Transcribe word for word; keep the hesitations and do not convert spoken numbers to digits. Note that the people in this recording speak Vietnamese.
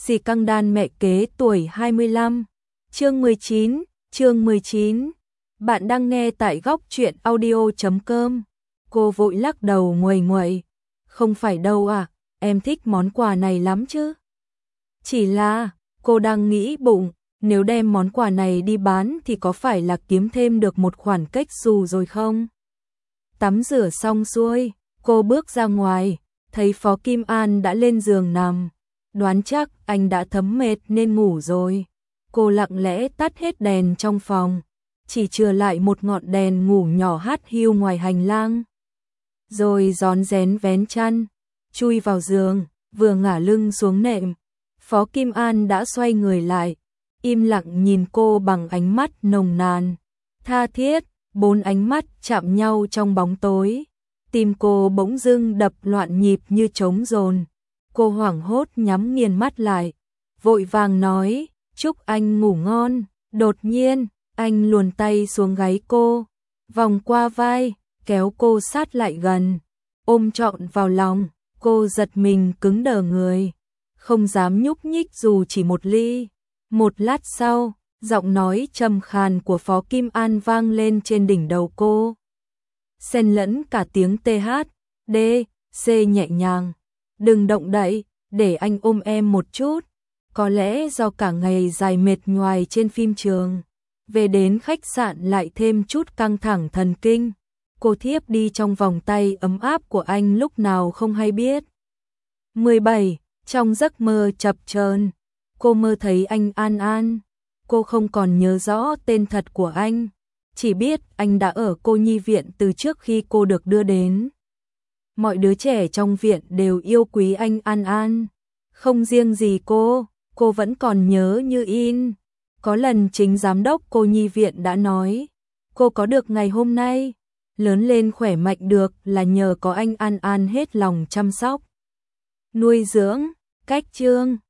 Xì căng đan mẹ kế tuổi hai mươi lăm. Chương mười chín, chương mười chín. Bạn đang nghe tại góc truyện audio chấm com. Cô vội lắc đầu nguầy nguậy. Không phải đâu à, em thích món quà này lắm chứ. Chỉ là, cô đang nghĩ bụng, nếu đem món quà này đi bán thì có phải là kiếm thêm được một khoản cách xù rồi không? Tắm rửa xong xuôi, cô bước ra ngoài, thấy Phó Kim An đã lên giường nằm. Đoán chắc anh đã thấm mệt nên ngủ rồi. Cô lặng lẽ tắt hết đèn trong phòng, chỉ chừa lại một ngọn đèn ngủ nhỏ hắt hiu ngoài hành lang. Rồi rón rén vén chăn, chui vào giường, vừa ngả lưng xuống nệm. Phó Kim An đã xoay người lại, im lặng nhìn cô bằng ánh mắt nồng nàn, tha thiết. Bốn ánh mắt chạm nhau trong bóng tối. Tim cô bỗng dưng đập loạn nhịp như trống dồn. Cô hoảng hốt nhắm nghiền mắt lại, vội vàng nói, chúc anh ngủ ngon. Đột nhiên, anh luồn tay xuống gáy cô, vòng qua vai, kéo cô sát lại gần, ôm trọn vào lòng. Cô giật mình cứng đờ người, không dám nhúc nhích dù chỉ một ly. Một lát sau, giọng nói trầm khàn của Phó Kim An vang lên trên đỉnh đầu cô, xen lẫn cả tiếng tê hát, đê, xê nhẹ nhàng. Đừng động đậy, để anh ôm em một chút. Có lẽ do cả ngày dài mệt nhoài trên phim trường, về đến khách sạn lại thêm chút căng thẳng thần kinh. Cô thiếp đi trong vòng tay ấm áp của anh lúc nào không hay biết. mười bảy. Trong giấc mơ chập chờn, cô mơ thấy anh An An. Cô không còn nhớ rõ tên thật của anh, chỉ biết anh đã ở cô nhi viện từ trước khi cô được đưa đến. Mọi đứa trẻ trong viện đều yêu quý anh An An, không riêng gì cô, cô vẫn còn nhớ như in. Có lần chính giám đốc cô nhi viện đã nói, cô có được ngày hôm nay, lớn lên khỏe mạnh được là nhờ có anh An An hết lòng chăm sóc, nuôi dưỡng. Cách chương